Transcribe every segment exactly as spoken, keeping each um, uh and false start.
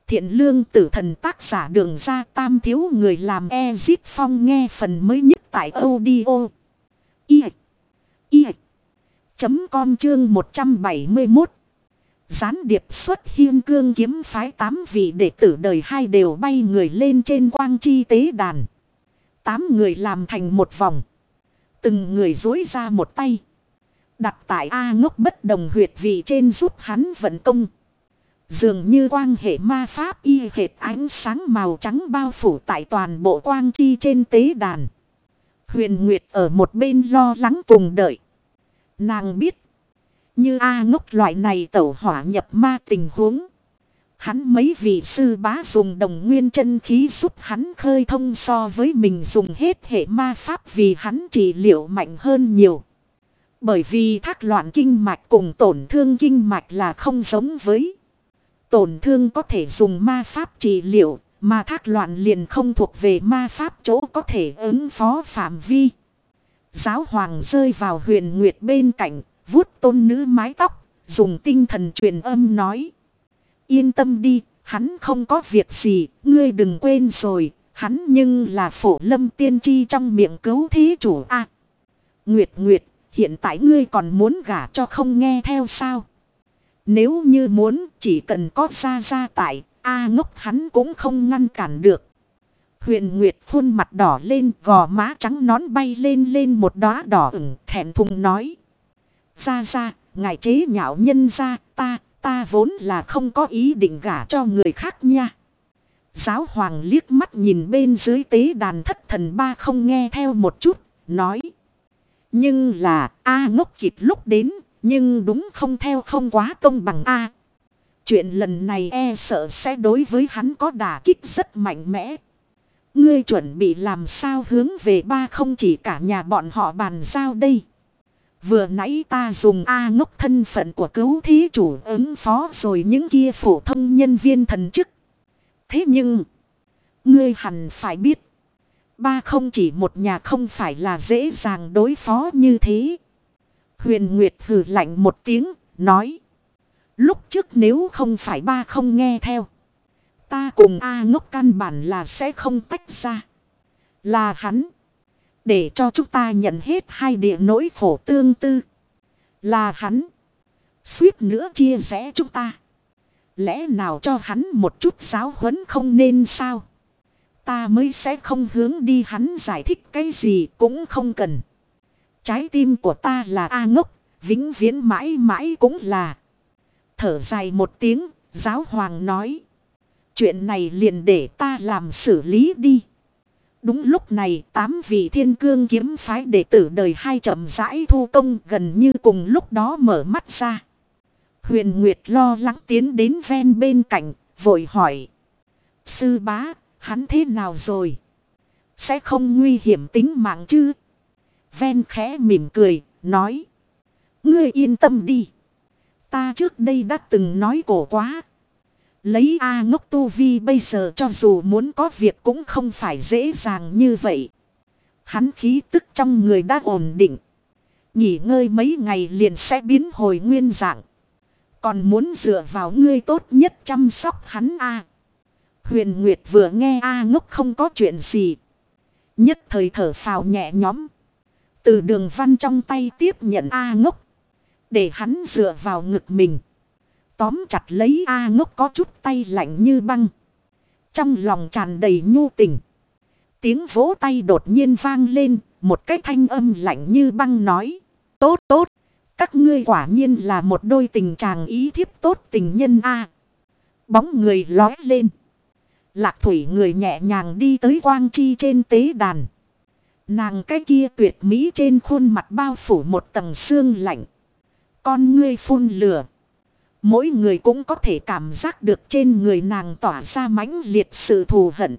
Thiện lương tử thần tác giả Đường Ra Tam thiếu người làm Ezip Phong nghe phần mới nhất tại audio. I. I. Chấm com chương một trăm bảy mươi mốt. Gián điệp xuất hiên cương kiếm phái tám vị đệ tử đời hai đều bay người lên trên quang chi tế đàn. Tám người làm thành một vòng. Từng người dối ra một tay. Đặt tại A Ngốc bất đồng huyệt vị trên giúp hắn vận công. Dường như quang hệ ma pháp y hệt ánh sáng màu trắng bao phủ tại toàn bộ quang chi trên tế đàn. Huyền Nguyệt ở một bên lo lắng cùng đợi. Nàng biết. Như A Ngốc loại này tẩu hỏa nhập ma tình huống. Hắn mấy vị sư bá dùng đồng nguyên chân khí giúp hắn khơi thông so với mình dùng hết hệ ma pháp vì hắn trị liệu mạnh hơn nhiều. Bởi vì thác loạn kinh mạch cùng tổn thương kinh mạch là không giống với. Tổn thương có thể dùng ma pháp trị liệu, mà thác loạn liền không thuộc về ma pháp chỗ có thể ứng phó phạm vi. Giáo hoàng rơi vào Huyền Nguyệt bên cạnh, vuốt tôn nữ mái tóc, dùng tinh thần truyền âm nói. Yên tâm đi, hắn không có việc gì, ngươi đừng quên rồi, hắn nhưng là Phổ Lâm tiên tri trong miệng cứu thí chủ a. À, Nguyệt Nguyệt, hiện tại ngươi còn muốn gả cho không nghe theo sao? Nếu như muốn, chỉ cần có ra ra tại, A Ngốc hắn cũng không ngăn cản được. Huyền Nguyệt khuôn mặt đỏ lên, gò má trắng nón bay lên lên một đóa đỏ ửng, thẹn thùng nói. Ra ra, ngài chế nhạo nhân ra, ta, ta vốn là không có ý định gả cho người khác nha. Giáo hoàng liếc mắt nhìn bên dưới tế đàn thất thần ba không nghe theo một chút, nói. Nhưng là, A Ngốc kịp lúc đến, nhưng đúng không theo không quá công bằng A. Chuyện lần này e sợ sẽ đối với hắn có đả kích rất mạnh mẽ. Ngươi chuẩn bị làm sao hướng về ba không chỉ cả nhà bọn họ bàn giao đây. Vừa nãy ta dùng A Ngốc thân phận của cứu thí chủ ứng phó rồi những kia phổ thông nhân viên thần chức. Thế nhưng, ngươi hẳn phải biết. Ba không chỉ một nhà không phải là dễ dàng đối phó như thế. Huyền Nguyệt hừ lạnh một tiếng, nói. Lúc trước nếu không phải ba không nghe theo. Ta cùng A Ngốc căn bản là sẽ không tách ra. Là hắn. Để cho chúng ta nhận hết hai địa nỗi khổ tương tư. Là hắn. Suýt nữa chia rẽ chúng ta. Lẽ nào cho hắn một chút giáo huấn không nên sao? Ta mới sẽ không hướng đi hắn giải thích cái gì cũng không cần. Trái tim của ta là A Ngốc. Vĩnh viễn mãi mãi cũng là. Thở dài một tiếng. Giáo hoàng nói. Chuyện này liền để ta làm xử lý đi. Đúng lúc này tám vị thiên cương kiếm phái đệ tử đời hai chậm rãi thu công gần như cùng lúc đó mở mắt ra. Huyền Nguyệt lo lắng tiến đến ven bên cạnh, vội hỏi. Sư bá, hắn thế nào rồi? Sẽ không nguy hiểm tính mạng chứ? Ven khẽ mỉm cười, nói. Ngươi yên tâm đi. Ta trước đây đã từng nói cổ quá. Lấy A Ngốc tu vi bây giờ cho dù muốn có việc cũng không phải dễ dàng như vậy. Hắn khí tức trong người đã ổn định. Nghỉ ngơi mấy ngày liền sẽ biến hồi nguyên dạng. Còn muốn dựa vào ngươi tốt nhất chăm sóc hắn A. Huyền Nguyệt vừa nghe A Ngốc không có chuyện gì. Nhất thời thở phào nhẹ nhõm. Từ Đường Văn trong tay tiếp nhận A Ngốc. Để hắn dựa vào ngực mình. Tóm chặt lấy A Ngốc có chút tay lạnh như băng. Trong lòng tràn đầy nhu tình. Tiếng vỗ tay đột nhiên vang lên. Một cái thanh âm lạnh như băng nói. Tốt tốt. Các ngươi quả nhiên là một đôi tình chàng ý thiếp tốt tình nhân A. Bóng người lói lên. Lạc Thủy người nhẹ nhàng đi tới quang chi trên tế đàn. Nàng cái kia tuyệt mỹ trên khuôn mặt bao phủ một tầng sương lạnh. Con ngươi phun lửa. Mỗi người cũng có thể cảm giác được trên người nàng tỏa ra mãnh liệt sự thù hận.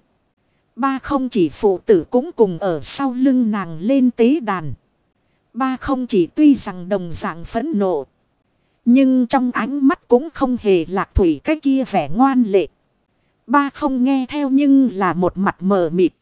Ba không chỉ phụ tử cũng cùng ở sau lưng nàng lên tế đàn. Ba không chỉ tuy rằng đồng dạng phẫn nộ. Nhưng trong ánh mắt cũng không hề Lạc Thủy cái kia vẻ ngoan lệ. Ba không nghe theo nhưng là một mặt mờ mịt.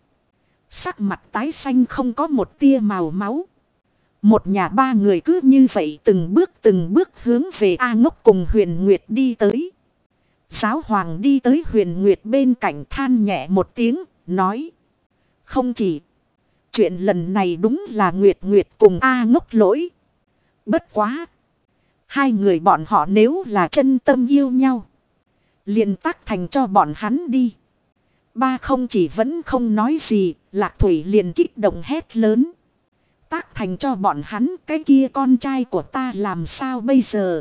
Sắc mặt tái xanh không có một tia màu máu. Một nhà ba người cứ như vậy từng bước từng bước hướng về A Ngốc cùng Huyền Nguyệt đi tới. Giáo hoàng đi tới Huyền Nguyệt bên cạnh than nhẹ một tiếng, nói. Không chỉ. Chuyện lần này đúng là Nguyệt Nguyệt cùng A Ngốc lỗi. Bất quá. Hai người bọn họ nếu là chân tâm yêu nhau. Liền tác thành cho bọn hắn đi. Ba không chỉ vẫn không nói gì. Lạc Thủy liền kích động hét lớn. Tác thành cho bọn hắn, cái kia con trai của ta làm sao bây giờ?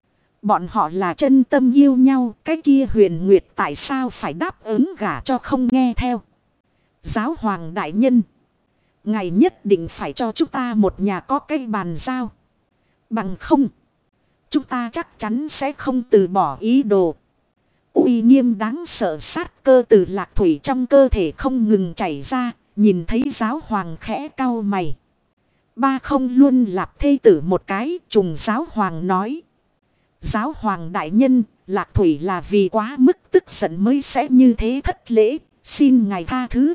Bọn họ là chân tâm yêu nhau, cái kia Huyền Nguyệt tại sao phải đáp ứng gả cho không nghe theo? Giáo hoàng đại nhân, ngài nhất định phải cho chúng ta một nhà có cái bàn giao. Bằng không, chúng ta chắc chắn sẽ không từ bỏ ý đồ. Uy nghiêm đáng sợ sát cơ từ Lạc Thủy trong cơ thể không ngừng chảy ra, nhìn thấy giáo hoàng khẽ cau mày. Ba không luôn lặp thê tử một cái, trùng giáo hoàng nói. Giáo hoàng đại nhân, Lạc Thủy là vì quá mức tức giận mới sẽ như thế thất lễ, xin ngài tha thứ.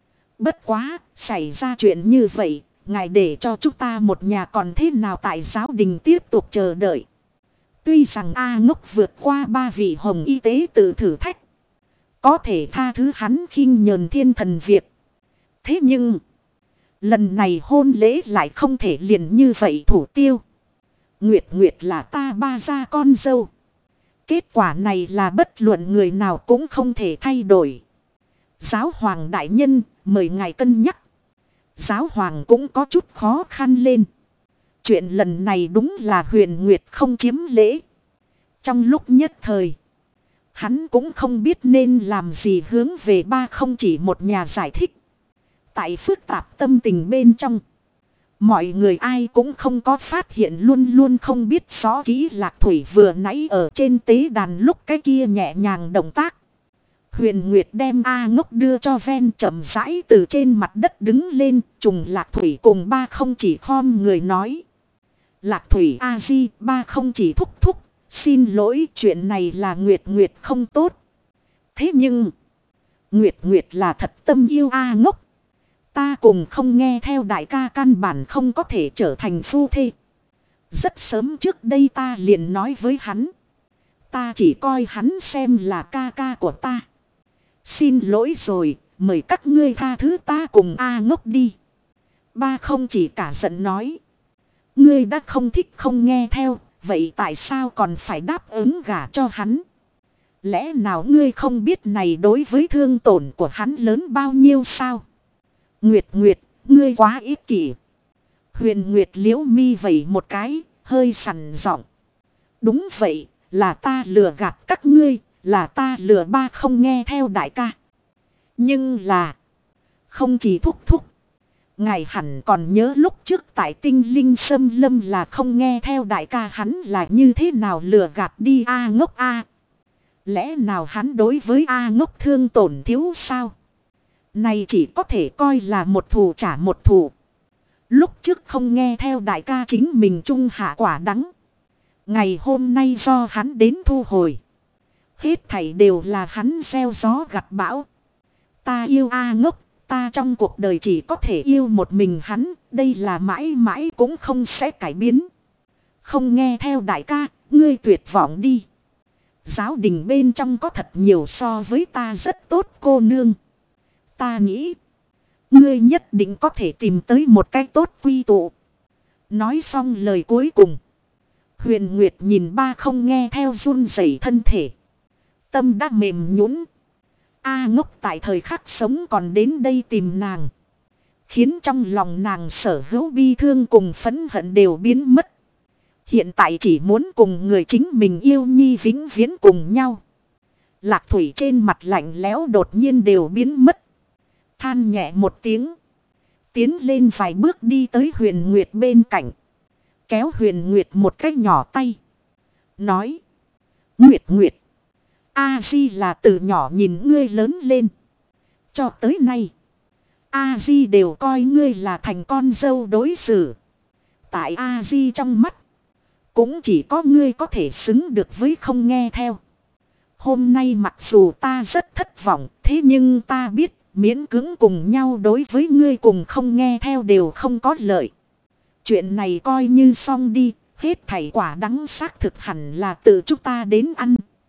Bất quá, xảy ra chuyện như vậy, ngài để cho chúng ta một nhà còn thế nào tại giáo đình tiếp tục chờ đợi. Tuy rằng A Ngốc vượt qua ba vị hồng y tế tự thử thách. Có thể tha thứ hắn khinh nhờn thiên thần việc. Thế nhưng, lần này hôn lễ lại không thể liền như vậy thủ tiêu. Nguyệt Nguyệt là ta ba gia con dâu. Kết quả này là bất luận người nào cũng không thể thay đổi. Giáo hoàng đại nhân, mời ngài cân nhắc. Giáo hoàng cũng có chút khó khăn lên. Chuyện lần này đúng là Huyền Nguyệt không chiếm lễ. Trong lúc nhất thời, hắn cũng không biết nên làm gì hướng về ba không chỉ một nhà giải thích. Tại phức tạp tâm tình bên trong, mọi người ai cũng không có phát hiện luôn luôn không biết rõ kỹ Lạc Thủy vừa nãy ở trên tế đàn lúc cái kia nhẹ nhàng động tác. Huyền Nguyệt đem A Ngốc đưa cho ven chậm rãi từ trên mặt đất đứng lên, trùng Lạc Thủy cùng ba không chỉ khom người nói. Lạc Thủy A Di, ba không chỉ thúc thúc, xin lỗi chuyện này là Nguyệt Nguyệt không tốt. Thế nhưng, Nguyệt Nguyệt là thật tâm yêu A Ngốc. Ta cùng không nghe theo đại ca căn bản không có thể trở thành phu thê. Rất sớm trước đây ta liền nói với hắn. Ta chỉ coi hắn xem là ca ca của ta. Xin lỗi rồi, mời các ngươi tha thứ ta cùng A Ngốc đi. Ba không chỉ cả giận nói. Ngươi đã không thích không nghe theo, vậy tại sao còn phải đáp ứng gả cho hắn? Lẽ nào ngươi không biết này đối với thương tổn của hắn lớn bao nhiêu sao? Nguyệt Nguyệt, ngươi quá ích kỷ. Huyền Nguyệt liễu mi vẩy một cái, hơi sằn giọng. Đúng vậy, là ta lừa gạt các ngươi, là ta lừa ba không nghe theo đại ca. Nhưng là, không chỉ thúc thúc. Ngài hẳn còn nhớ lúc trước tại Tinh Linh Sâm Lâm là không nghe theo đại ca hắn là như thế nào lừa gạt đi A Ngốc A. Lẽ nào hắn đối với A Ngốc thương tổn thiếu sao? Này chỉ có thể coi là một thù trả một thù. Lúc trước không nghe theo đại ca chính mình trung hạ quả đắng. Ngày hôm nay do hắn đến thu hồi. Hết thảy đều là hắn gieo gió gặt bão. Ta yêu A Ngốc. Ta trong cuộc đời chỉ có thể yêu một mình hắn. Đây là mãi mãi cũng không sẽ cải biến. Không nghe theo đại ca. Ngươi tuyệt vọng đi. Giáo đình bên trong có thật nhiều so với ta rất tốt cô nương. Ta nghĩ. Ngươi nhất định có thể tìm tới một cái tốt quy tụ. Nói xong lời cuối cùng. Huyền Nguyệt nhìn ba không nghe theo run rẩy thân thể. Tâm đã mềm nhũn. A Ngốc tại thời khắc sống còn đến đây tìm nàng. Khiến trong lòng nàng sở hữu bi thương cùng phẫn hận đều biến mất. Hiện tại chỉ muốn cùng người chính mình yêu nhi vĩnh viễn cùng nhau. Lạc Thủy trên mặt lạnh lẽo đột nhiên đều biến mất. Than nhẹ một tiếng. Tiến lên vài bước đi tới Huyền Nguyệt bên cạnh. Kéo Huyền Nguyệt một cái nhỏ tay. Nói. Nguyệt Nguyệt. A-di là từ nhỏ nhìn ngươi lớn lên. Cho tới nay. A-di đều coi ngươi là thành con dâu đối xử. Tại A-di trong mắt. Cũng chỉ có ngươi có thể xứng được với không nghe theo. Hôm nay mặc dù ta rất thất vọng. Thế nhưng ta biết miễn cưỡng cùng nhau đối với ngươi cùng không nghe theo đều không có lợi. Chuyện này coi như xong đi. Hết thảy quả đắng xác thực hẳn là tự chúng ta đến ăn.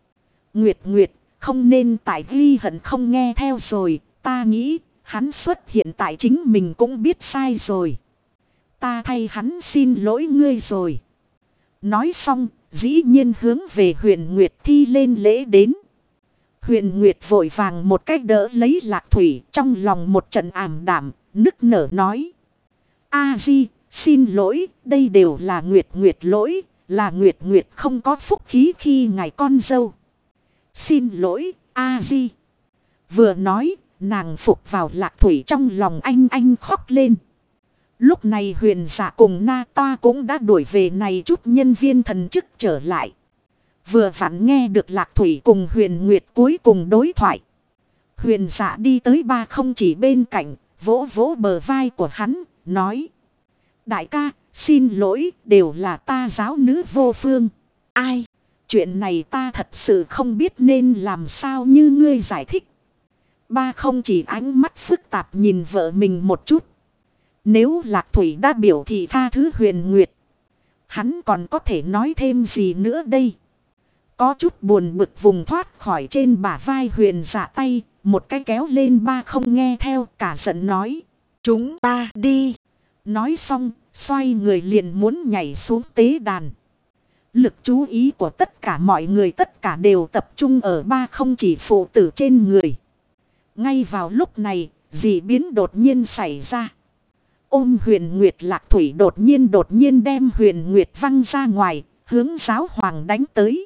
Nguyệt Nguyệt, không nên tại ghi hận không nghe theo rồi. Ta nghĩ hắn xuất hiện tại chính mình cũng biết sai rồi. Ta thay hắn xin lỗi ngươi rồi. Nói xong, dĩ nhiên hướng về Huyền Nguyệt thi lên lễ đến. Huyền Nguyệt vội vàng một cách đỡ lấy Lạc Thủy, trong lòng một trận ảm đạm, nức nở nói. A Di, xin lỗi, đây đều là Nguyệt Nguyệt lỗi, là Nguyệt Nguyệt không có phúc khí khi ngài con dâu. Xin lỗi, A Di. Vừa nói, nàng phục vào Lạc Thủy trong lòng anh anh khóc lên. Lúc này Huyền Dạ cùng Na Ta cũng đã đuổi về này chút nhân viên thần chức trở lại. Vừa vặn nghe được Lạc Thủy cùng Huyền Nguyệt cuối cùng đối thoại. Huyền Dạ đi tới Ba Không Chỉ bên cạnh, vỗ vỗ bờ vai của hắn, nói. Đại ca, xin lỗi, đều là ta giáo nữ vô phương. Ai? Chuyện này ta thật sự không biết nên làm sao như ngươi giải thích. Ba Không Chỉ ánh mắt phức tạp nhìn vợ mình một chút. Nếu Lạc Thủy đã biểu thị tha thứ Huyền Nguyệt, hắn còn có thể nói thêm gì nữa đây? Có chút buồn bực vùng thoát khỏi trên bả vai Huyền Dạ tay, một cái kéo lên Ba Không nghe theo, cả giận nói. Chúng ta đi. Nói xong, xoay người liền muốn nhảy xuống tế đàn. Lực chú ý của tất cả mọi người tất cả đều tập trung ở Ba Không Chỉ phụ tử trên người. Ngay vào lúc này, dị biến đột nhiên xảy ra. Ôm Huyền Nguyệt Lạc Thủy đột nhiên đột nhiên đem Huyền Nguyệt văng ra ngoài, hướng giáo hoàng đánh tới.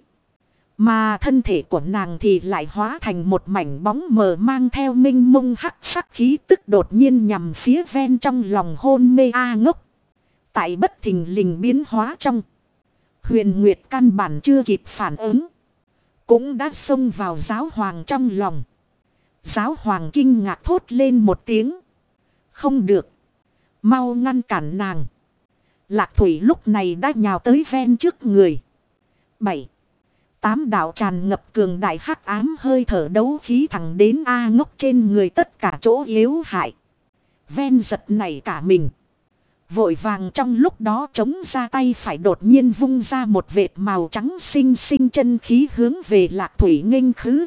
Mà thân thể của nàng thì lại hóa thành một mảnh bóng mờ mang theo minh mông hắc sắc khí tức đột nhiên nhằm phía ven trong lòng hôn mê A Ngốc. Tại bất thình lình biến hóa trong. Huyền Nguyệt căn bản chưa kịp phản ứng. Cũng đã xông vào giáo hoàng trong lòng. Giáo hoàng kinh ngạc thốt lên một tiếng. Không được. Mau ngăn cản nàng. Lạc Thủy lúc này đã nhào tới ven trước người. Bảy. Tám đạo tràn ngập cường đại hắc ám hơi thở đấu khí thẳng đến A Ngốc trên người tất cả chỗ yếu hại. Ven giật nảy cả mình. Vội vàng trong lúc đó chống ra tay phải đột nhiên vung ra một vệt màu trắng xinh xinh chân khí hướng về Lạc Thủy nghênh khứ.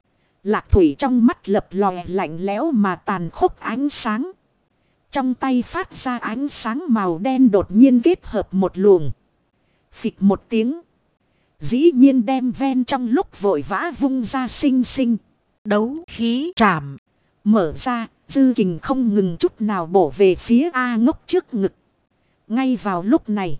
Lạc Thủy trong mắt lập lòe lạnh lẽo mà tàn khốc ánh sáng. Trong tay phát ra ánh sáng màu đen đột nhiên kết hợp một luồng. Phịch một tiếng. Dĩ nhiên đem ven trong lúc vội vã vung ra xinh xinh. Đấu khí trảm. Mở ra, dư kình không ngừng chút nào bổ về phía A Ngốc trước ngực. Ngay vào lúc này,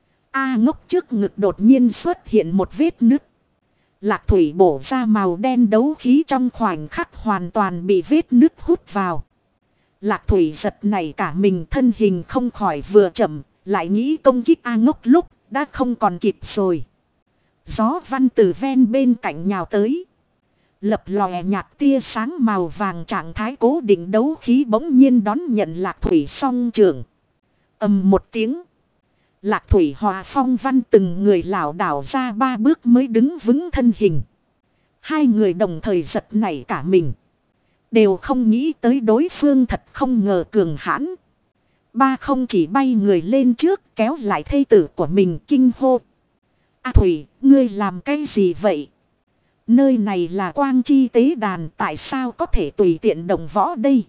A Ngốc trước ngực đột nhiên xuất hiện một vết nứt. Lạc Thủy bổ ra màu đen đấu khí trong khoảnh khắc hoàn toàn bị vết nứt hút vào. Lạc Thủy giật nảy cả mình thân hình không khỏi vừa chậm, lại nghĩ công kích A Ngốc lúc đã không còn kịp rồi. Gió văn từ ven bên cạnh nhào tới. Lập lòe nhạt tia sáng màu vàng trạng thái cố định đấu khí bỗng nhiên đón nhận Lạc Thủy song trường. Ầm một tiếng. Lạc Thủy hòa phong văn từng người lảo đảo ra ba bước mới đứng vững thân hình. Hai người đồng thời giật nảy cả mình. Đều không nghĩ tới đối phương thật không ngờ cường hãn. Ba Không Chỉ bay người lên trước kéo lại thê tử của mình kinh hô. A Thủy, ngươi làm cái gì vậy? Nơi này là quang chi tế đàn, tại sao có thể tùy tiện động võ đây?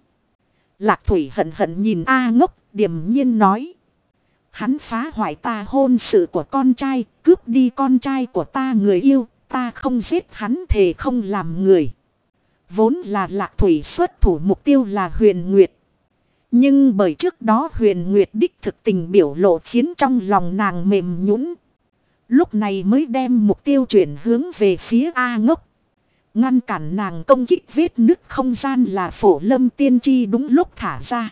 Lạc Thủy hận hận nhìn A Ngốc, điềm nhiên nói. Hắn phá hoại ta hôn sự của con trai, cướp đi con trai của ta người yêu, ta không giết hắn thề không làm người. Vốn là Lạc Thủy xuất thủ mục tiêu là Huyền Nguyệt. Nhưng bởi trước đó Huyền Nguyệt đích thực tình biểu lộ khiến trong lòng nàng mềm nhũn. Lúc này mới đem mục tiêu chuyển hướng về phía A Ngốc. Ngăn cản nàng công kích vết nứt không gian là Phổ Lâm tiên tri đúng lúc thả ra.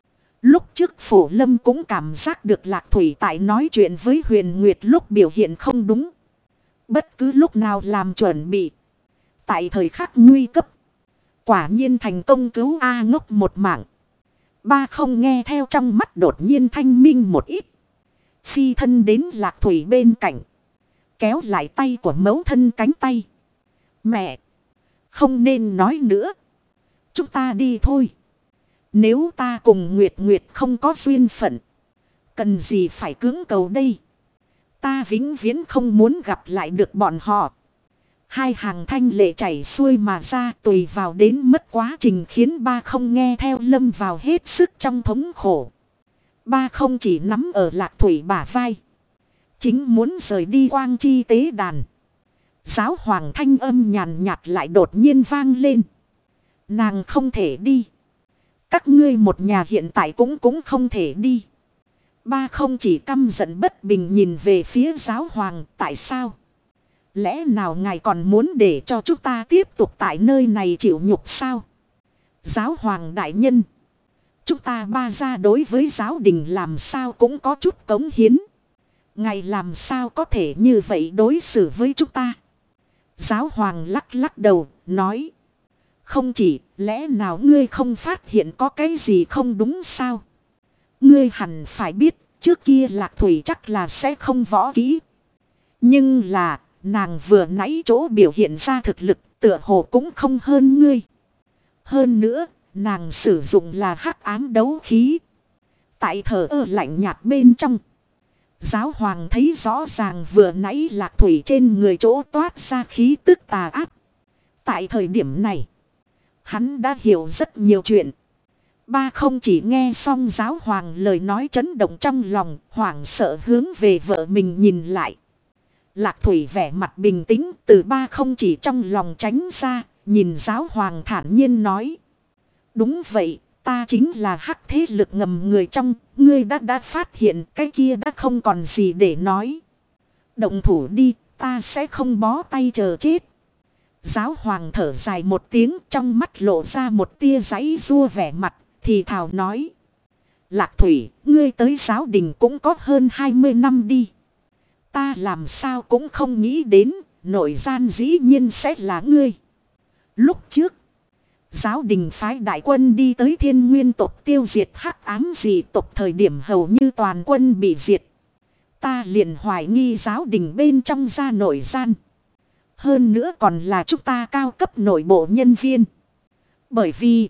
Lúc trước Phổ Lâm cũng cảm giác được Lạc Thủy tại nói chuyện với Huyền Nguyệt lúc biểu hiện không đúng. Bất cứ lúc nào làm chuẩn bị. Tại thời khắc nguy cấp. Quả nhiên thành công cứu A Ngốc một mạng. Ba Không nghe theo trong mắt đột nhiên thanh minh một ít. Phi thân đến Lạc Thủy bên cạnh. Kéo lại tay của mẫu thân cánh tay. Mẹ! Không nên nói nữa. Chúng ta đi thôi. Nếu ta cùng Nguyệt Nguyệt không có duyên phận. Cần gì phải cưỡng cầu đây? Ta vĩnh viễn không muốn gặp lại được bọn họ. Hai hàng thanh lệ chảy xuôi mà ra, tùy vào đến mất quá trình khiến ba không nghe theo lâm vào hết sức trong thống khổ. Ba không chỉ nắm ở Lạc Thủy bả vai, chính muốn rời đi quang chi tế đàn. Giáo hoàng thanh âm nhàn nhạt lại đột nhiên vang lên. Nàng không thể đi. Các ngươi một nhà hiện tại cũng cũng không thể đi. Ba không chỉ căm giận bất bình nhìn về phía giáo hoàng. Tại sao? Lẽ nào ngài còn muốn để cho chúng ta tiếp tục tại nơi này chịu nhục sao? Giáo hoàng đại nhân, chúng ta ba gia đối với giáo đình làm sao cũng có chút cống hiến. Ngài làm sao có thể như vậy đối xử với chúng ta? Giáo hoàng lắc lắc đầu, nói. Không chỉ, lẽ nào ngươi không phát hiện có cái gì không đúng sao? Ngươi hẳn phải biết, trước kia Lạc Thủy chắc là sẽ không võ kỹ. Nhưng là, nàng vừa nãy chỗ biểu hiện ra thực lực, tựa hồ cũng không hơn ngươi. Hơn nữa, nàng sử dụng là hắc ám đấu khí. Tại thờ ơ lạnh nhạt bên trong, giáo hoàng thấy rõ ràng vừa nãy Lạc Thủy trên người chỗ toát ra khí tức tà ác. Tại thời điểm này, hắn đã hiểu rất nhiều chuyện. Ba không chỉ nghe xong giáo hoàng lời nói chấn động trong lòng, hoảng sợ hướng về vợ mình nhìn lại. Lạc Thủy vẻ mặt bình tĩnh, từ ba không chỉ trong lòng tránh ra, nhìn giáo hoàng thản nhiên nói. Đúng vậy, ta chính là hắc thế lực ngầm người trong, ngươi đã đã phát hiện cái kia đã không còn gì để nói. Động thủ đi, ta sẽ không bó tay chờ chết. Giáo hoàng thở dài một tiếng, trong mắt lộ ra một tia giãy giụa vẻ mặt, thì thào nói. Lạc Thủy, ngươi tới giáo đình cũng có hơn hai mươi năm đi. Ta làm sao cũng không nghĩ đến, nội gian dĩ nhiên sẽ là ngươi. Lúc trước, giáo đình phái đại quân đi tới Thiên Nguyên tộc tiêu diệt hắc ám dị tộc, thời điểm hầu như toàn quân bị diệt. Ta liền hoài nghi giáo đình bên trong ra nội gian. Hơn nữa còn là chúng ta cao cấp nội bộ nhân viên. Bởi vì,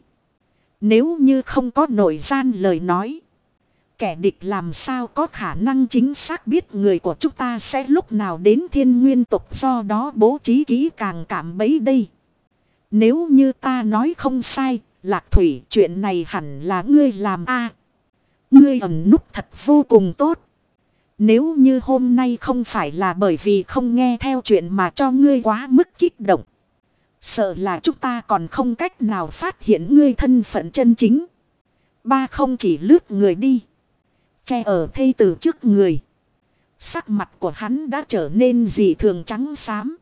nếu như không có nội gian lời nói, kẻ địch làm sao có khả năng chính xác biết người của chúng ta sẽ lúc nào đến Thiên Nguyên tộc, do đó bố trí kỹ càng cảm bấy đây. Nếu như ta nói không sai, Lạc Thủy, chuyện này hẳn là ngươi làm a. Ngươi ẩn núp thật vô cùng tốt. Nếu như hôm nay không phải là bởi vì không nghe theo chuyện mà cho ngươi quá mức kích động, sợ là chúng ta còn không cách nào phát hiện ngươi thân phận chân chính. Ba không chỉ lướt người đi, che ở thây tử trước người. Sắc mặt của hắn đã trở nên dị thường trắng xám.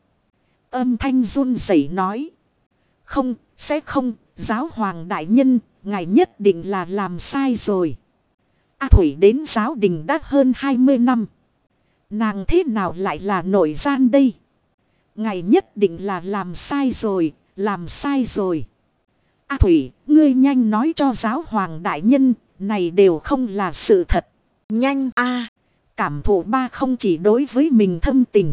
Âm thanh run rẩy nói. Không, sẽ không, giáo hoàng đại nhân, ngài nhất định là làm sai rồi. A Thủy đến giáo đình đã hơn hai mươi năm. Nàng thế nào lại là nội gian đây? Ngài nhất định là làm sai rồi, làm sai rồi. A Thủy, ngươi nhanh nói cho giáo hoàng đại nhân, này đều không là sự thật. Nhanh a. Cảm thụ ba không chỉ đối với mình thâm tình.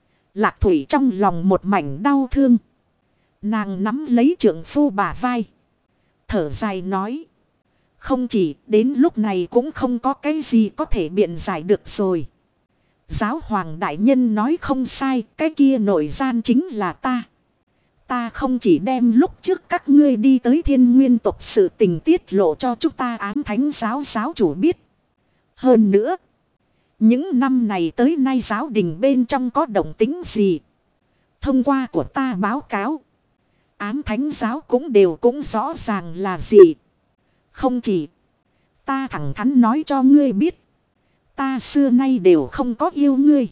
Lạc Thủy trong lòng một mảnh đau thương. Nàng nắm lấy trượng phu bả vai, thở dài nói. Không chỉ đến lúc này cũng không có cái gì có thể biện giải được rồi. Giáo hoàng đại nhân nói không sai, cái kia nội gian chính là ta. Ta không chỉ đem lúc trước các ngươi đi tới Thiên Nguyên tộc sự tình tiết lộ cho chúng ta ám thánh giáo giáo chủ biết. Hơn nữa, những năm này tới nay giáo đình bên trong có động tính gì, thông qua của ta báo cáo, ám thánh giáo cũng đều cũng rõ ràng là gì. Không chỉ, ta thẳng thắn nói cho ngươi biết, ta xưa nay đều không có yêu ngươi.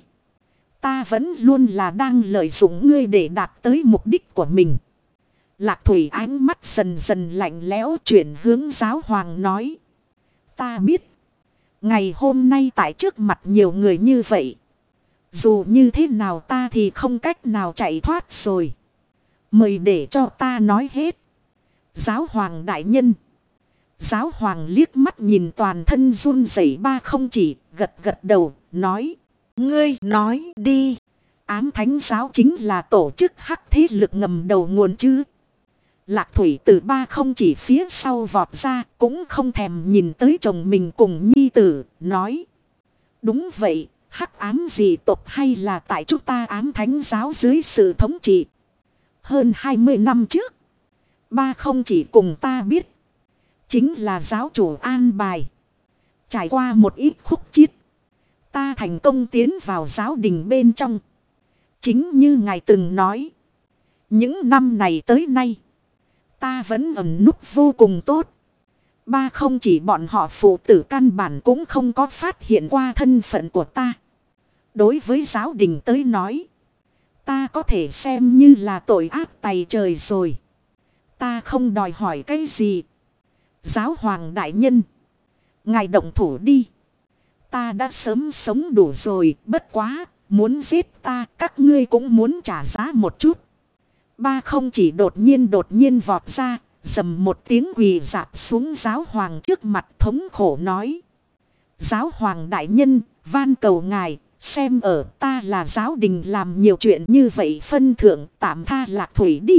Ta vẫn luôn là đang lợi dụng ngươi để đạt tới mục đích của mình. Lạc Thủy ánh mắt dần dần lạnh lẽo, chuyển hướng giáo hoàng nói. Ta biết, ngày hôm nay tại trước mặt nhiều người như vậy, dù như thế nào ta thì không cách nào chạy thoát rồi. Mời để cho ta nói hết. Giáo hoàng đại nhân. Giáo hoàng liếc mắt nhìn toàn thân run rẩy ba không chỉ, gật gật đầu, nói. Ngươi nói đi. Ám thánh giáo chính là tổ chức hắc thế lực ngầm đầu nguồn chứ. Lạc Thủy từ ba không chỉ phía sau vọt ra, cũng không thèm nhìn tới chồng mình cùng nhi tử, nói. Đúng vậy, Hắc ám dị tộc hay là tại chúng ta ám thánh giáo dưới sự thống trị. Hơn hai mươi năm trước. Ba không chỉ cùng ta biết. Chính là giáo chủ an bài. Trải qua một ít khúc chiết. Ta thành công tiến vào giáo đình bên trong. Chính như ngài từng nói. Những năm này tới nay. Ta vẫn ẩn núp vô cùng tốt. Ba không chỉ bọn họ phụ tử căn bản cũng không có phát hiện qua thân phận của ta. Đối với giáo đình tới nói. Ta có thể xem như là tội ác tày trời rồi. Ta không đòi hỏi cái gì. Giáo hoàng đại nhân. Ngài động thủ đi. Ta đã sớm sống đủ rồi. Bất quá. Muốn giết ta. Các ngươi cũng muốn trả giá một chút. Ba không chỉ đột nhiên đột nhiên vọt ra. Dầm một tiếng quỳ dạp xuống giáo hoàng trước mặt thống khổ nói. Giáo hoàng đại nhân. Van cầu ngài. Xem ở ta là giáo đình làm nhiều chuyện như vậy phân thượng tạm tha Lạc Thủy đi.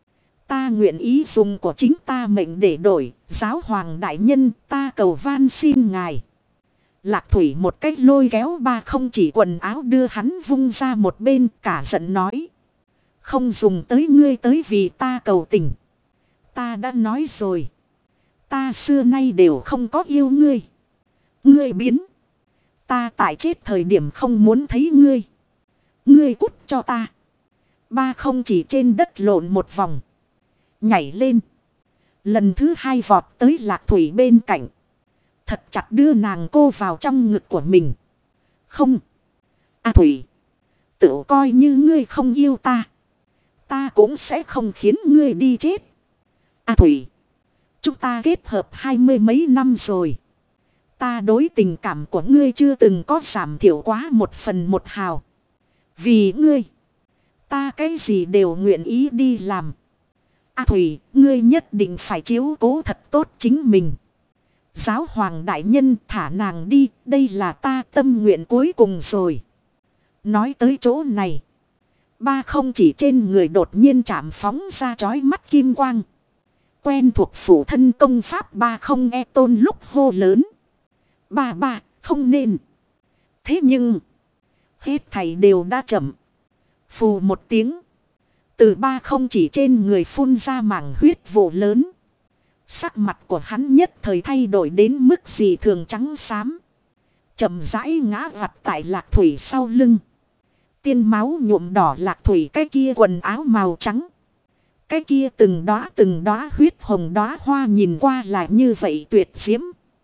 Ta nguyện ý dùng của chính ta mệnh để đổi. Giáo hoàng đại nhân ta cầu van xin ngài. Lạc Thủy một cách lôi kéo ba không chỉ quần áo đưa hắn vung ra một bên cả giận nói. Không dùng tới ngươi tới vì ta cầu tình. Ta đã nói rồi. Ta xưa nay đều không có yêu ngươi. Ngươi biến. Ta tại chết thời điểm không muốn thấy ngươi. Ngươi cút cho ta. Ba không chỉ trên đất lộn một vòng. Nhảy lên. Lần thứ hai vọt tới Lạc Thủy bên cạnh. Thật chặt đưa nàng cô vào trong ngực của mình. Không. A Thủy. Tự coi như ngươi không yêu ta. Ta cũng sẽ không khiến ngươi đi chết. A Thủy. Chúng ta kết hợp hai mươi mấy năm rồi. Ta đối tình cảm của ngươi chưa từng có giảm thiểu quá một phần một hào. Vì ngươi. Ta cái gì đều nguyện ý đi làm. A Thủy, ngươi nhất định phải chiếu cố thật tốt chính mình. Giáo hoàng đại nhân thả nàng đi, đây là ta tâm nguyện cuối cùng rồi. Nói tới chỗ này. Ba không chỉ trên người đột nhiên chạm phóng ra chói mắt kim quang. Quen thuộc phụ thân công pháp ba không e tôn lúc hô lớn. Ba ba, không nên. Thế nhưng, hết thảy đều đã chậm. Phù một tiếng. Từ ba không chỉ trên người phun ra mảng huyết vụ lớn. Sắc mặt của hắn nhất thời thay đổi đến mức gì thường trắng xám. Chậm rãi ngã vặt tại Lạc Thủy sau lưng. Tiên máu nhuộm đỏ Lạc Thủy cái kia quần áo màu trắng. Cái kia từng đóa từng đóa huyết hồng đóa hoa nhìn qua là như vậy tuyệt diễm.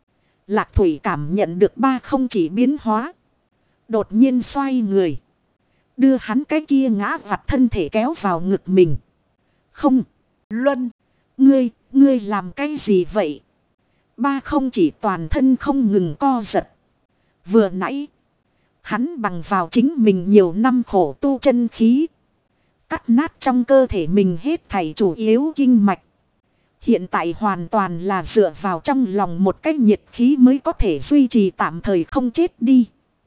Lạc Thủy cảm nhận được ba không chỉ biến hóa. Đột nhiên xoay người. Đưa hắn cái kia ngã vặt thân thể kéo vào ngực mình. Không. Luân. Ngươi, ngươi làm cái gì vậy? Ba không chỉ toàn thân không ngừng co giật. Vừa nãy. Hắn bằng vào chính mình nhiều năm khổ tu chân khí. Cắt nát trong cơ thể mình hết thảy chủ yếu kinh mạch. Hiện tại hoàn toàn là dựa vào trong lòng một cái nhiệt khí mới có thể duy trì tạm thời không chết đi.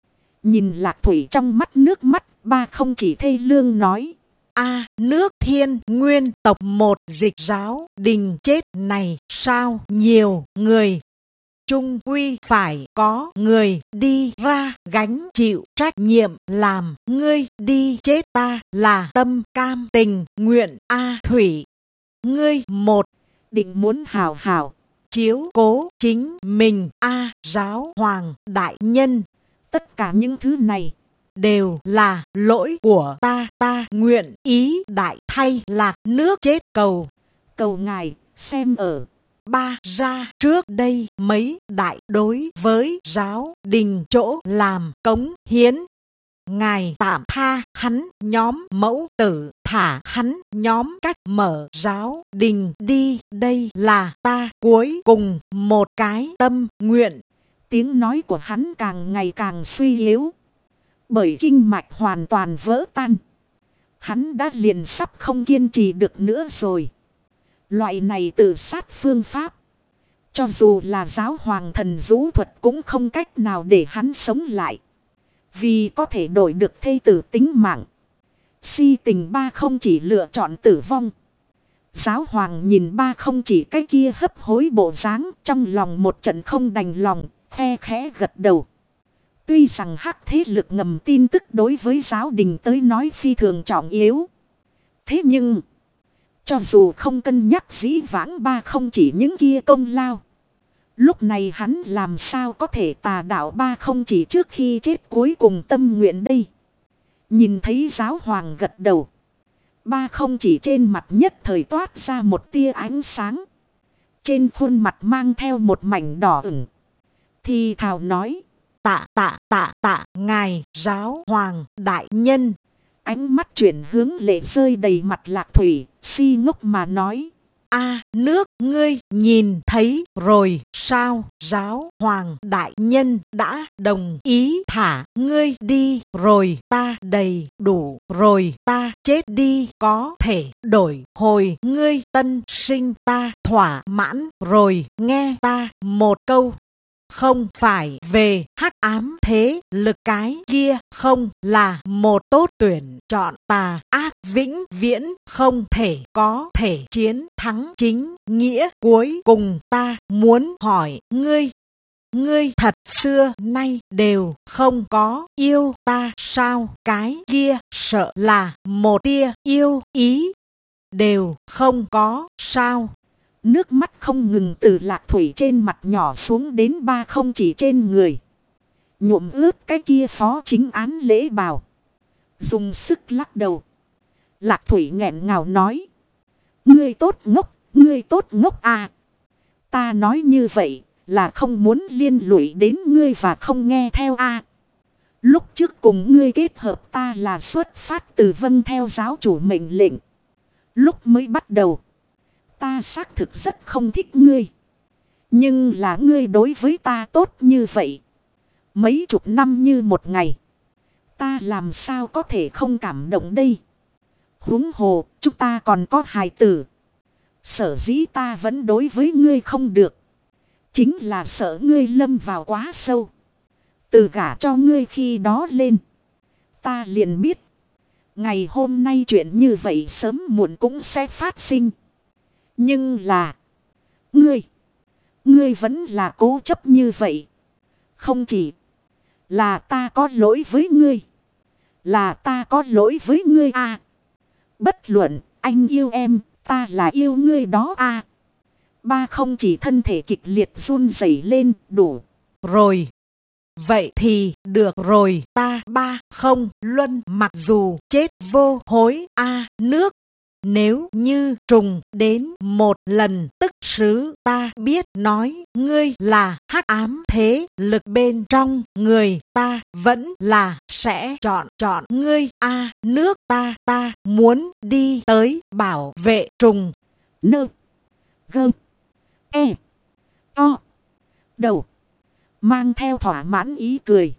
Nhìn Lạc Thủy trong mắt nước mắt, ba không chỉ thê lương nói. A nước Thiên Nguyên tộc một dịch giáo đình chết này sao nhiều người. Trung quy phải có người đi ra gánh chịu trách nhiệm làm ngươi đi chết ta là tâm cam tình nguyện A Thủy. Ngươi một định muốn hào hào chiếu cố chính mình A giáo hoàng đại nhân. Tất cả những thứ này đều là lỗi của ta. Ta nguyện ý đại thay Lạc nước chết cầu. Cầu ngài xem ở. Ba ra trước đây mấy đại đối với giáo đình chỗ làm cống hiến. Ngài tạm tha hắn nhóm mẫu tử, thả hắn nhóm cách mở giáo đình đi. Đây là ta cuối cùng một cái tâm nguyện. Tiếng nói của hắn càng ngày càng suy yếu. Bởi kinh mạch hoàn toàn vỡ tan. Hắn đã liền sắp không kiên trì được nữa rồi. Loại này tự sát phương pháp. Cho dù là giáo hoàng thần vũ thuật cũng không cách nào để hắn sống lại. Vì có thể đổi được thê tử tính mạng. Si tình ba không chỉ lựa chọn tử vong. Giáo hoàng nhìn ba không chỉ cái kia hấp hối bộ dáng trong lòng một trận không đành lòng, khe khẽ gật đầu. Tuy rằng hắc thế lực ngầm tin tức đối với giáo đình tới nói phi thường trọng yếu. Thế nhưng, cho dù không cân nhắc dĩ vãng ba không chỉ những kia công lao. Lúc này hắn làm sao có thể tà đạo ba không chỉ trước khi chết cuối cùng tâm nguyện đây. Nhìn thấy giáo hoàng gật đầu. Ba không chỉ trên mặt nhất thời toát ra một tia ánh sáng. Trên khuôn mặt mang theo một mảnh đỏ ửng. Thì thào nói. Tạ tạ tạ tạ ngài giáo hoàng đại nhân. Ánh mắt chuyển hướng lệ rơi đầy mặt Lạc Thủy. Si ngốc mà nói. A nước ngươi nhìn thấy rồi sao? Giáo hoàng đại nhân đã đồng ý thả ngươi đi rồi, ta đầy đủ rồi, ta chết đi có thể đổi hồi ngươi tân sinh, ta thỏa mãn rồi, nghe ta một câu. Không phải về hắc ám thế lực, cái kia không là một tốt tuyển chọn, tà ác vĩnh viễn không thể có thể chiến thắng chính nghĩa. Cuối cùng ta muốn hỏi ngươi, ngươi thật xưa nay đều không có yêu ta sao? Cái kia sợ là một tia yêu ý đều không có sao? Nước mắt không ngừng từ Lạc Thủy trên mặt nhỏ xuống đến ba không chỉ trên người. Nhuộm ướt cái kia phó chính án lễ bào. Dùng sức lắc đầu. Lạc Thủy nghẹn ngào nói. Ngươi tốt ngốc, ngươi tốt ngốc à. Ta nói như vậy là không muốn liên lụy đến ngươi và không nghe theo a. À. Lúc trước cùng ngươi kết hợp ta là xuất phát từ vâng theo giáo chủ mệnh lệnh. Lúc mới bắt đầu. Ta xác thực rất không thích ngươi. Nhưng là ngươi đối với ta tốt như vậy. Mấy chục năm như một ngày. Ta làm sao có thể không cảm động đây. Huống hồ chúng ta còn có hài tử. Sở dĩ ta vẫn đối với ngươi không được. Chính là sợ ngươi lâm vào quá sâu. Từ gả cho ngươi khi đó lên. Ta liền biết. Ngày hôm nay chuyện như vậy sớm muộn cũng sẽ phát sinh. Nhưng là. Ngươi. Ngươi vẫn là cố chấp như vậy. Không chỉ. Là ta có lỗi với ngươi. Là ta có lỗi với ngươi à. Bất luận anh yêu em. Ta là yêu ngươi đó à. Ba không chỉ thân thể kịch liệt run rẩy lên đủ. Rồi. Vậy thì được rồi, ta ba không luân mặc dù chết vô hối a à, nước. Nếu như trùng đến một lần tức xứ, ta biết nói ngươi là hắc ám thế lực bên trong người, ta vẫn là sẽ chọn chọn ngươi a à, nước. Ta ta muốn đi tới bảo vệ trùng. Nơ. Gơ. E. To. Đầu. Mang theo thỏa mãn ý cười.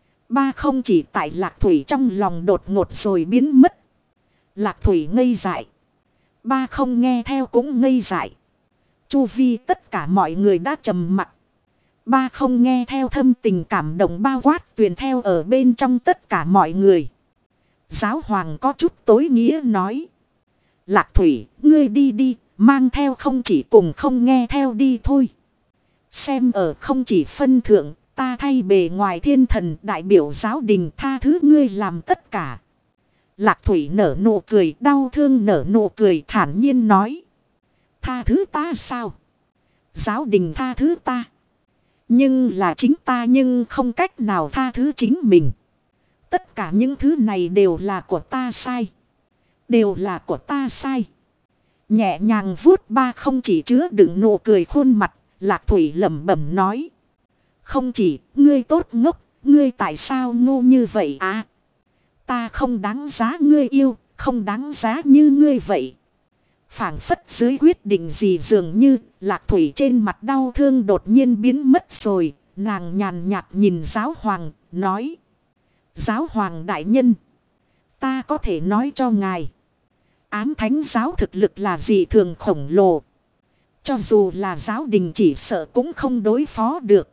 Ba không chỉ tại Lạc Thủy trong lòng đột ngột rồi biến mất. Lạc Thủy ngây dại. Ba không nghe theo cũng ngây dại. Chu vi tất cả mọi người đã trầm mặc. Ba không nghe theo thâm tình cảm động bao quát tuyền theo ở bên trong tất cả mọi người. Giáo hoàng có chút tối nghĩa nói. Lạc Thủy, ngươi đi đi, mang theo không chỉ cùng không nghe theo đi thôi. Xem ở không chỉ phân thượng, ta thay bề ngoài thiên thần đại biểu giáo đình tha thứ ngươi làm tất cả. Lạc Thủy nở nụ cười, đau thương nở nụ cười, thản nhiên nói. Tha thứ ta sao? Giáo đình tha thứ ta. Nhưng là chính ta nhưng không cách nào tha thứ chính mình. Tất cả những thứ này đều là của ta sai. Đều là của ta sai. Nhẹ nhàng vuốt ba không chỉ chứa đựng nụ cười khuôn mặt. Lạc Thủy lẩm bẩm nói. Không chỉ, ngươi tốt ngốc, ngươi tại sao ngu như vậy à? Ta không đáng giá ngươi yêu, không đáng giá như ngươi vậy. Phảng phất dưới quyết định gì dường như, Lạc Thủy trên mặt đau thương đột nhiên biến mất rồi. Nàng nhàn nhạt nhìn giáo hoàng, nói. Giáo hoàng đại nhân, ta có thể nói cho ngài. Ám thánh giáo thực lực là gì thường khổng lồ. Cho dù là giáo đình chỉ sợ cũng không đối phó được.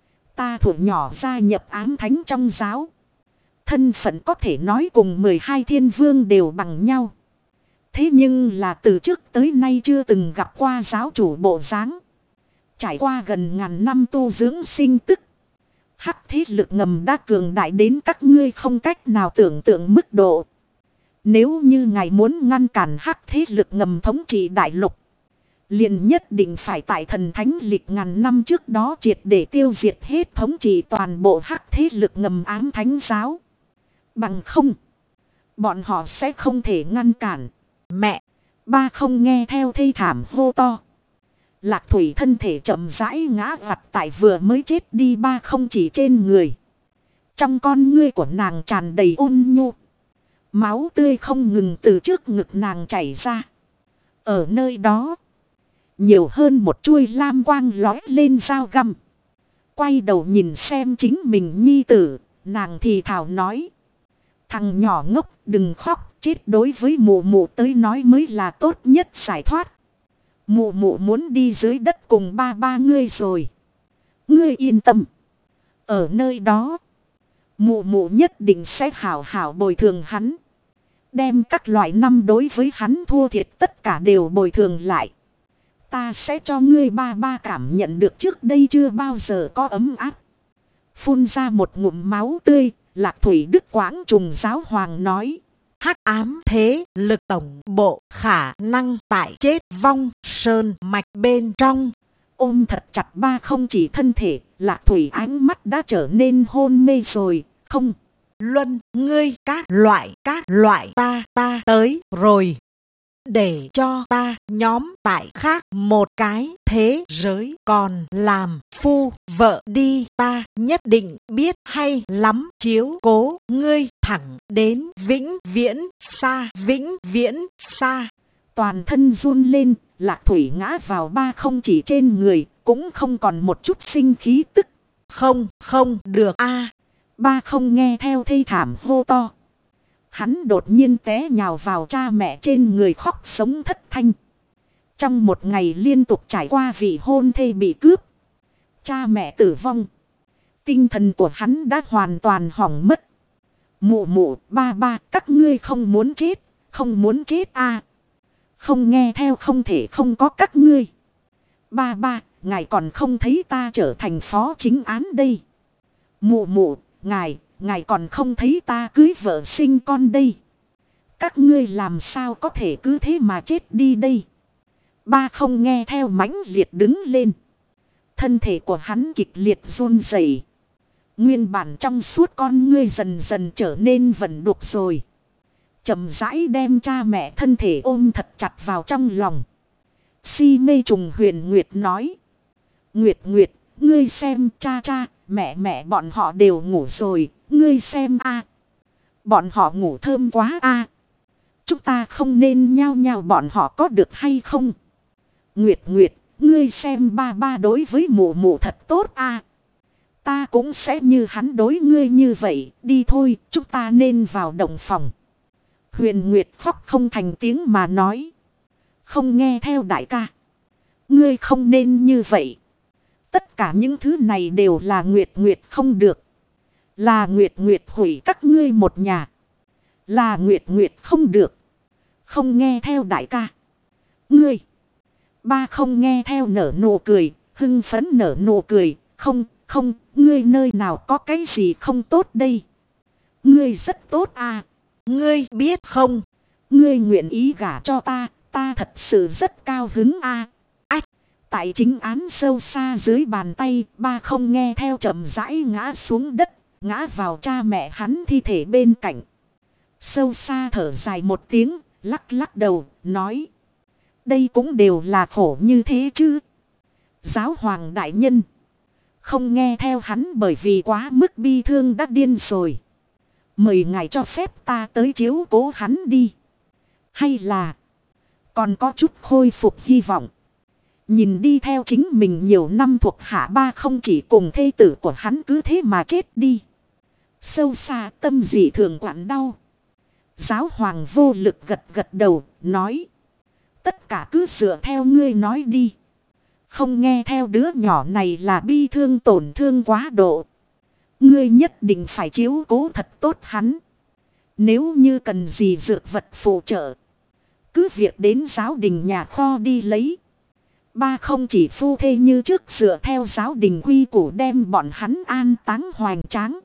Ta thủ nhỏ gia nhập ám thánh trong giáo. Thân phận có thể nói cùng mười hai thiên vương đều bằng nhau. Thế nhưng là từ trước tới nay chưa từng gặp qua giáo chủ bộ dáng. Trải qua gần ngàn năm tu dưỡng sinh tức. Hắc thế lực ngầm đã cường đại đến các ngươi không cách nào tưởng tượng mức độ. Nếu như ngài muốn ngăn cản hắc thế lực ngầm thống trị đại lục, liền nhất định phải tại thần thánh lịch ngàn năm trước đó triệt để tiêu diệt hết thống trị toàn bộ hắc thế lực ngầm ám thánh giáo. Bằng không, bọn họ sẽ không thể ngăn cản. Mẹ, ba không nghe theo thê thảm hô to. Lạc Thủy thân thể chậm rãi ngã vặt tại vừa mới chết đi ba không chỉ trên người. Trong con ngươi của nàng tràn đầy ôn nhu. Máu tươi không ngừng từ trước ngực nàng chảy ra. Ở nơi đó, nhiều hơn một chuôi lam quang lói lên dao găm. Quay đầu nhìn xem chính mình nhi tử, nàng thì thào nói. Thằng nhỏ ngốc đừng khóc, chết đối với mụ mụ tới nói mới là tốt nhất giải thoát. Mụ mụ muốn đi dưới đất cùng ba ba ngươi rồi. Ngươi yên tâm. Ở nơi đó, mụ mụ nhất định sẽ hảo hảo bồi thường hắn. Đem các loại năm đối với hắn thua thiệt tất cả đều bồi thường lại. Ta sẽ cho ngươi ba ba cảm nhận được trước đây chưa bao giờ có ấm áp. Phun ra một ngụm máu tươi, Lạc Thủy Đức Quảng Trùng giáo hoàng nói. Hắc ám thế lực tổng bộ khả năng tại chết vong sơn mạch bên trong. Ôm thật chặt ba không chỉ thân thể, Lạc Thủy ánh mắt đã trở nên hôn mê rồi, không. Luân, ngươi các loại các loại ta ta tới rồi. Để cho ta nhóm tại khác một cái thế giới còn làm phu vợ đi, ta nhất định biết hay lắm chiếu cố ngươi thẳng đến vĩnh viễn xa vĩnh viễn xa. Toàn thân run lên, Lạc Thủy ngã vào ba không chỉ trên người, cũng không còn một chút sinh khí tức. Không, không được a. Ba không nghe theo thê thảm hô to. Hắn đột nhiên té nhào vào cha mẹ trên người khóc sống thất thanh. Trong một ngày liên tục trải qua vị hôn thê bị cướp, cha mẹ tử vong, tinh thần của hắn đã hoàn toàn hỏng mất. Mụ mụ, ba ba, các ngươi không muốn chết, không muốn chết a. Không nghe theo không thể không có các ngươi. Ba ba, ngài còn không thấy ta trở thành phó chính án đây. Mụ mụ, ngài, ngài còn không thấy ta cưới vợ sinh con đây. Các ngươi làm sao có thể cứ thế mà chết đi đây. Ba không nghe theo mãnh liệt đứng lên. Thân thể của hắn kịch liệt run rẩy. Nguyên bản trong suốt con ngươi dần dần trở nên vẩn đục rồi. Chậm rãi đem cha mẹ thân thể ôm thật chặt vào trong lòng. Si mê trùng huyền Nguyệt nói. Nguyệt Nguyệt, ngươi xem cha cha, mẹ mẹ bọn họ đều ngủ rồi, ngươi xem a. Bọn họ ngủ thơm quá a. Chúng ta không nên nhao nhao bọn họ có được hay không? Nguyệt Nguyệt, ngươi xem ba ba đối với mụ mụ thật tốt a. Ta cũng sẽ như hắn đối ngươi như vậy, đi thôi, chúng ta nên vào động phòng. Huyền Nguyệt khóc không thành tiếng mà nói. Không nghe theo đại ca. Ngươi không nên như vậy. Tất cả những thứ này đều là Nguyệt Nguyệt không được. Là Nguyệt Nguyệt hủy các ngươi một nhà. Là Nguyệt Nguyệt không được. Không nghe theo đại ca. Ngươi. Ba không nghe theo nở nụ cười. Hưng phấn nở nụ cười. Không, không, ngươi nơi nào có cái gì không tốt đây. Ngươi rất tốt à. Ngươi biết không? Ngươi nguyện ý gả cho ta. Ta thật sự rất cao hứng à. Ách. Tại chính án sâu xa dưới bàn tay. Ba không nghe theo chậm rãi ngã xuống đất. Ngã vào cha mẹ hắn thi thể bên cạnh. Sâu xa thở dài một tiếng. Lắc lắc đầu nói. Đây cũng đều là khổ như thế chứ. Giáo hoàng đại nhân. Không nghe theo hắn bởi vì quá mức bi thương đã điên rồi. Mời ngài cho phép ta tới chiếu cố hắn đi. Hay là còn có chút khôi phục hy vọng. Nhìn đi theo chính mình nhiều năm thuộc hạ ba không chỉ cùng thê tử của hắn cứ thế mà chết đi. Sâu xa tâm dị thường quặn đau. Giáo hoàng vô lực gật gật đầu, nói. Tất cả cứ dựa theo ngươi nói đi. Không nghe theo đứa nhỏ này là bi thương tổn thương quá độ. Ngươi nhất định phải chiếu cố thật tốt hắn. Nếu như cần gì dược vật phụ trợ, cứ việc đến giáo đình nhà kho đi lấy. Ba không chỉ phu thê như trước dựa theo giáo đình quy củ đem bọn hắn an táng hoành tráng.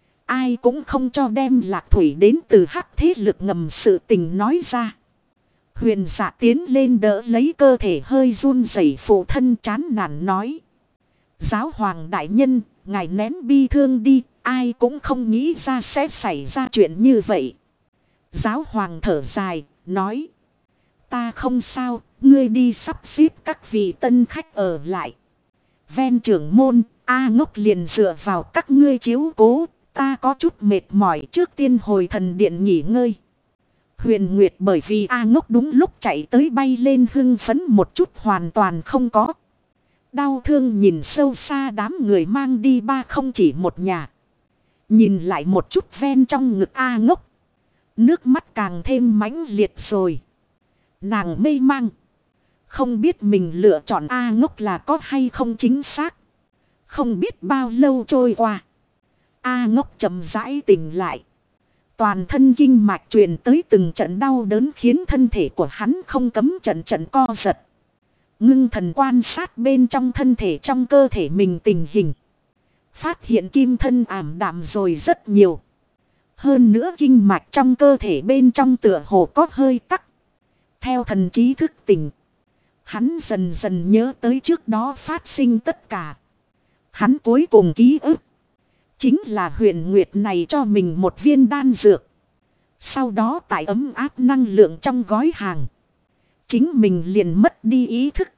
Ai cũng không cho đem Lạc Thủy đến từ hắc thế lực ngầm sự tình nói ra. Huyền Dạ tiến lên đỡ lấy cơ thể hơi run rẩy phụ thân chán nản nói. Giáo hoàng đại nhân, ngài nén bi thương đi, ai cũng không nghĩ ra sẽ xảy ra chuyện như vậy. Giáo hoàng thở dài, nói. Ta không sao, ngươi đi sắp xếp các vị tân khách ở lại. Ven trưởng môn, A Ngốc liền dựa vào các ngươi chiếu cố, ta có chút mệt mỏi trước tiên hồi thần điện nghỉ ngơi. Huyền Nguyệt bởi vì A Ngốc đúng lúc chạy tới bay lên hưng phấn một chút hoàn toàn không có. Đau thương nhìn sâu xa đám người mang đi ba không chỉ một nhà. Nhìn lại một chút ven trong ngực A Ngốc. Nước mắt càng thêm mãnh liệt rồi. Nàng mê mang. Không biết mình lựa chọn A Ngốc là có hay không chính xác. Không biết bao lâu trôi qua. A Ngốc chậm rãi tỉnh lại. Toàn thân kinh mạch truyền tới từng trận đau đớn khiến thân thể của hắn không cấm trận trận co giật. Ngưng thần quan sát bên trong thân thể trong cơ thể mình tình hình. Phát hiện kim thân ảm đạm rồi rất nhiều. Hơn nữa kinh mạch trong cơ thể bên trong tựa hồ có hơi tắc. Theo thần trí thức tỉnh. Hắn dần dần nhớ tới trước đó phát sinh tất cả. Hắn cuối cùng ký ức. Chính là huyền nguyệt này cho mình một viên đan dược. Sau đó tại ấm áp năng lượng trong gói hàng. Chính mình liền mất đi ý thức.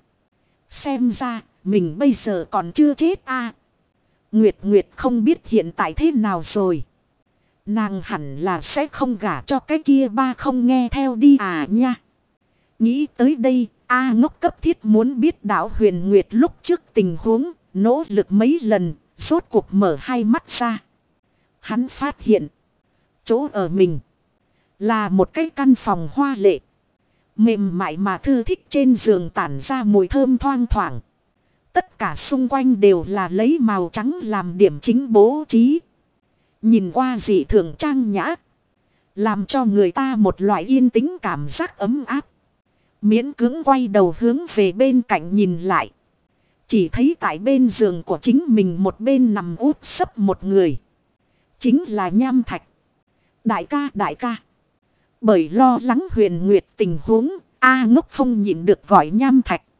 Xem ra mình bây giờ còn chưa chết a. À, Nguyệt Nguyệt không biết hiện tại thế nào rồi. Nàng hẳn là sẽ không gả cho cái kia ba không nghe theo đi à nha. Nghĩ tới đây, A Ngốc cấp thiết muốn biết đạo Huyền Nguyệt lúc trước tình huống, nỗ lực mấy lần, rốt cuộc mở hai mắt ra. Hắn phát hiện, chỗ ở mình là một cái căn phòng hoa lệ. Mềm mại mà thư thích trên giường tản ra mùi thơm thoang thoảng. Tất cả xung quanh đều là lấy màu trắng làm điểm chính bố trí. Nhìn qua dị thường trang nhã. Làm cho người ta một loại yên tĩnh cảm giác ấm áp. Miễn cưỡng quay đầu hướng về bên cạnh nhìn lại. Chỉ thấy tại bên giường của chính mình một bên nằm úp sấp một người. Chính là Nham Thạch. Đại ca đại ca. Bởi lo lắng Huyền Nguyệt tình huống, A Ngốc không nhịn được gọi Nham Thạch.